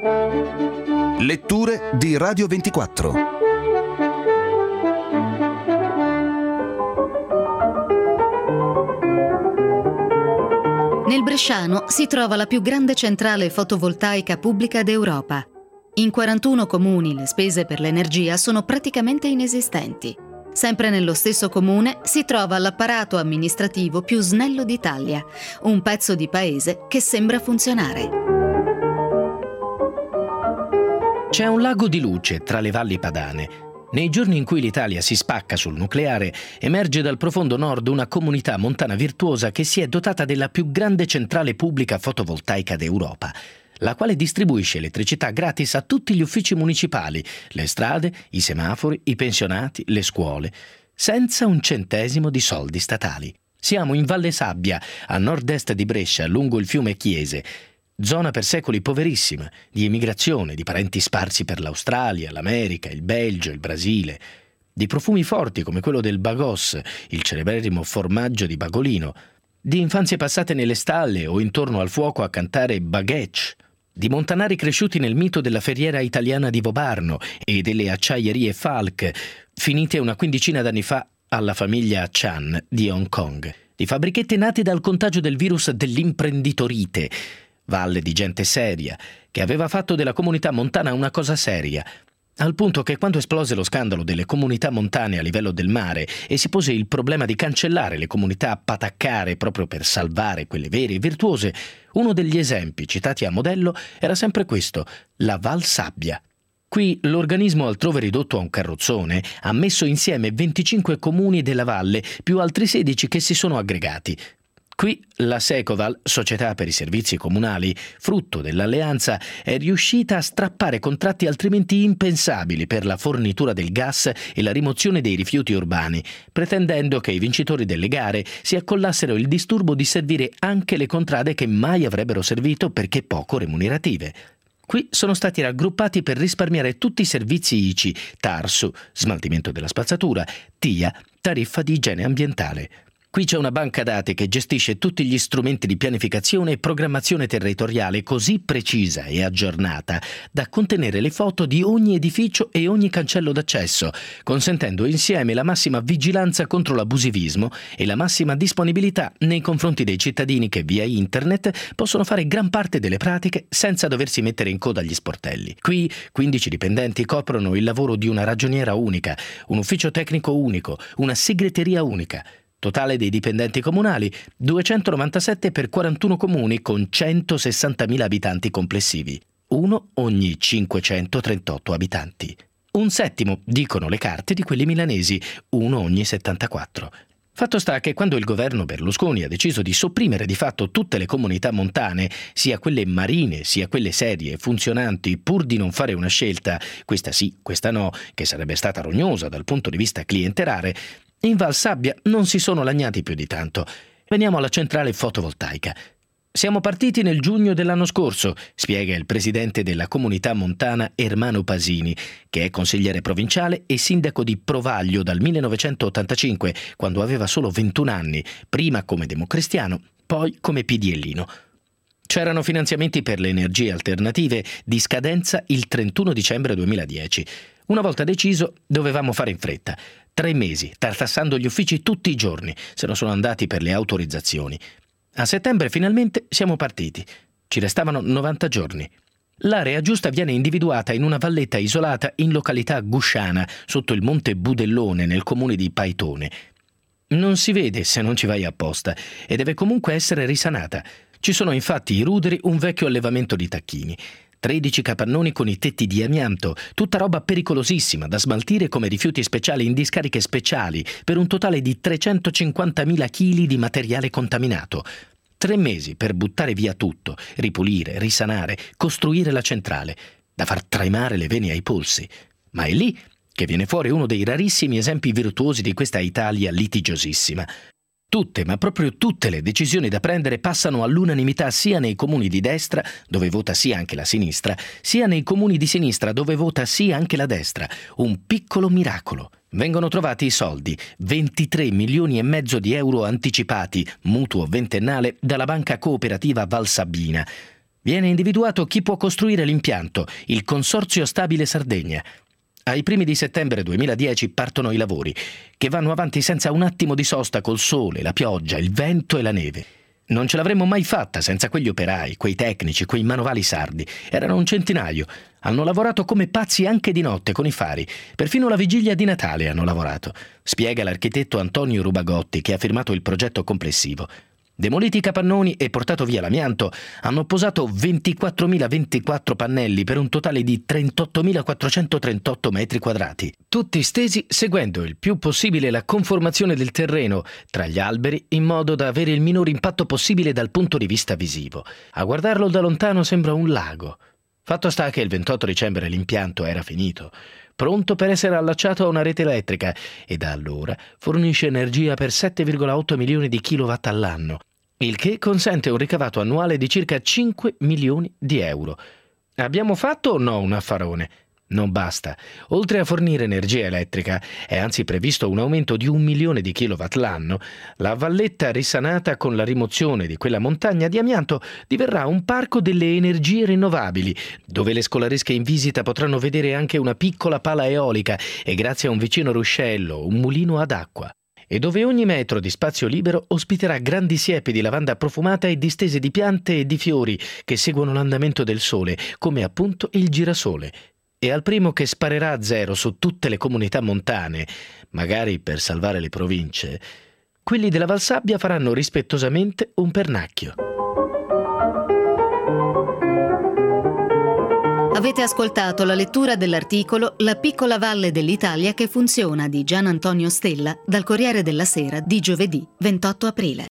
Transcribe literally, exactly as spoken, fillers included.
Letture di Radio ventiquattro. Nel Bresciano si trova la più grande centrale fotovoltaica pubblica d'Europa. In quarantuno comuni le spese per l'energia sono praticamente inesistenti. Sempre nello stesso comune si trova l'apparato amministrativo più snello d'Italia, un pezzo di paese che sembra funzionare. C'è un lago di luce tra le valli padane. Nei giorni in cui l'Italia si spacca sul nucleare, emerge dal profondo nord una comunità montana virtuosa che si è dotata della più grande centrale pubblica fotovoltaica d'Europa, la quale distribuisce elettricità gratis a tutti gli uffici municipali, le strade, i semafori, i pensionati, le scuole, senza un centesimo di soldi statali. Siamo in Valle Sabbia, a nord-est di Brescia, lungo il fiume Chiese, zona per secoli poverissima, di emigrazione, di parenti sparsi per l'Australia, l'America, il Belgio, il Brasile, di profumi forti come quello del Bagos, il celeberrimo formaggio di Bagolino, di infanzie passate nelle stalle o intorno al fuoco a cantare baguette, di montanari cresciuti nel mito della ferriera italiana di Vobarno e delle acciaierie Falk, finite una quindicina d'anni fa alla famiglia Chan di Hong Kong, di fabbrichette nate dal contagio del virus dell'imprenditorite, valle di gente seria, che aveva fatto della comunità montana una cosa seria, al punto che quando esplose lo scandalo delle comunità montane a livello del mare e si pose il problema di cancellare le comunità a pataccare proprio per salvare quelle vere e virtuose, uno degli esempi citati a modello era sempre questo, la Val Sabbia. Qui l'organismo, altrove ridotto a un carrozzone, ha messo insieme venticinque comuni della valle più altri sedici che si sono aggregati. Qui la Secoval, società per i servizi comunali, frutto dell'alleanza, è riuscita a strappare contratti altrimenti impensabili per la fornitura del gas e la rimozione dei rifiuti urbani, pretendendo che i vincitori delle gare si accollassero il disturbo di servire anche le contrade che mai avrebbero servito perché poco remunerative. Qui sono stati raggruppati per risparmiare tutti i servizi I C I, Tarsu, smaltimento della spazzatura, T I A, tariffa di igiene ambientale. Qui c'è una banca dati che gestisce tutti gli strumenti di pianificazione e programmazione territoriale così precisa e aggiornata da contenere le foto di ogni edificio e ogni cancello d'accesso, consentendo insieme la massima vigilanza contro l'abusivismo e la massima disponibilità nei confronti dei cittadini che via internet possono fare gran parte delle pratiche senza doversi mettere in coda agli sportelli. Qui quindici dipendenti coprono il lavoro di una ragioniera unica, un ufficio tecnico unico, una segreteria unica. Totale dei dipendenti comunali, duecentonovantasette per quarantuno comuni con centosessantamila abitanti complessivi, uno ogni cinquecentotrentotto abitanti. Un settimo, dicono le carte, di quelli milanesi, uno ogni settantaquattro. Fatto sta che quando il governo Berlusconi ha deciso di sopprimere di fatto tutte le comunità montane, sia quelle marine sia quelle serie, funzionanti, pur di non fare una scelta, questa sì, questa no, che sarebbe stata rognosa dal punto di vista clientelare, in Val Sabbia non si sono lagnati più di tanto. Veniamo alla centrale fotovoltaica. Siamo partiti nel giugno dell'anno scorso, spiega il presidente della comunità montana Ermano Pasini, che è consigliere provinciale e sindaco di Provaglio dal millenovecentottantacinque, quando aveva solo ventuno anni, prima come democristiano, poi come pidiellino. C'erano finanziamenti per le energie alternative di scadenza il trentuno dicembre duemiladieci. Una volta deciso, dovevamo fare in fretta. Tre mesi, tartassando gli uffici tutti i giorni, se ne sono andati per le autorizzazioni. A settembre finalmente siamo partiti. Ci restavano novanta giorni. L'area giusta viene individuata in una valletta isolata in località Gusciana, sotto il monte Budellone, nel comune di Paitone. Non si vede se non ci vai apposta e deve comunque essere risanata. Ci sono infatti i ruderi, un vecchio allevamento di tacchini. tredici capannoni con i tetti di amianto, tutta roba pericolosissima da smaltire come rifiuti speciali in discariche speciali, per un totale di trecentocinquantamila chili di materiale contaminato. Tre mesi per buttare via tutto, ripulire, risanare, costruire la centrale, da far tremare le vene ai polsi. Ma è lì che viene fuori uno dei rarissimi esempi virtuosi di questa Italia litigiosissima. Tutte, ma proprio tutte le decisioni da prendere passano all'unanimità sia nei comuni di destra, dove vota sì anche la sinistra, sia nei comuni di sinistra, dove vota sì anche la destra. Un piccolo miracolo. Vengono trovati i soldi, ventitré milioni e mezzo di euro anticipati, mutuo ventennale, dalla banca cooperativa Valsabbina. Viene individuato chi può costruire l'impianto, il Consorzio Stabile Sardegna. Ai primi di settembre duemiladieci partono i lavori, che vanno avanti senza un attimo di sosta col sole, la pioggia, il vento e la neve. Non ce l'avremmo mai fatta senza quegli operai, quei tecnici, quei manovali sardi. Erano un centinaio. Hanno lavorato come pazzi anche di notte con i fari. Perfino la vigilia di Natale hanno lavorato, spiega l'architetto Antonio Rubagotti, che ha firmato il progetto complessivo. Demoliti i capannoni e portato via l'amianto, hanno posato ventiquattromilaventiquattro pannelli per un totale di trentottomilaquattrocentotrentotto metri quadrati, tutti stesi seguendo il più possibile la conformazione del terreno tra gli alberi in modo da avere il minor impatto possibile dal punto di vista visivo. A guardarlo da lontano sembra un lago. Fatto sta che il ventotto dicembre l'impianto era finito, pronto per essere allacciato a una rete elettrica, e da allora fornisce energia per sette virgola otto milioni di kilowatt all'anno, il che consente un ricavato annuale di circa cinque milioni di euro. Abbiamo fatto o no un affarone? Non basta. Oltre a fornire energia elettrica, è anzi previsto un aumento di un milione di kilowatt l'anno. La valletta risanata con la rimozione di quella montagna di amianto diverrà un parco delle energie rinnovabili, dove le scolaresche in visita potranno vedere anche una piccola pala eolica e, grazie a un vicino ruscello, un mulino ad acqua. E dove ogni metro di spazio libero ospiterà grandi siepi di lavanda profumata e distese di piante e di fiori che seguono l'andamento del sole, come appunto il girasole. E al primo che sparerà a zero su tutte le comunità montane, magari per salvare le province, quelli della Valsabbia faranno rispettosamente un pernacchio. Avete ascoltato la lettura dell'articolo La piccola valle dell'Italia che funziona di Gian Antonio Stella dal Corriere della Sera di giovedì ventotto aprile.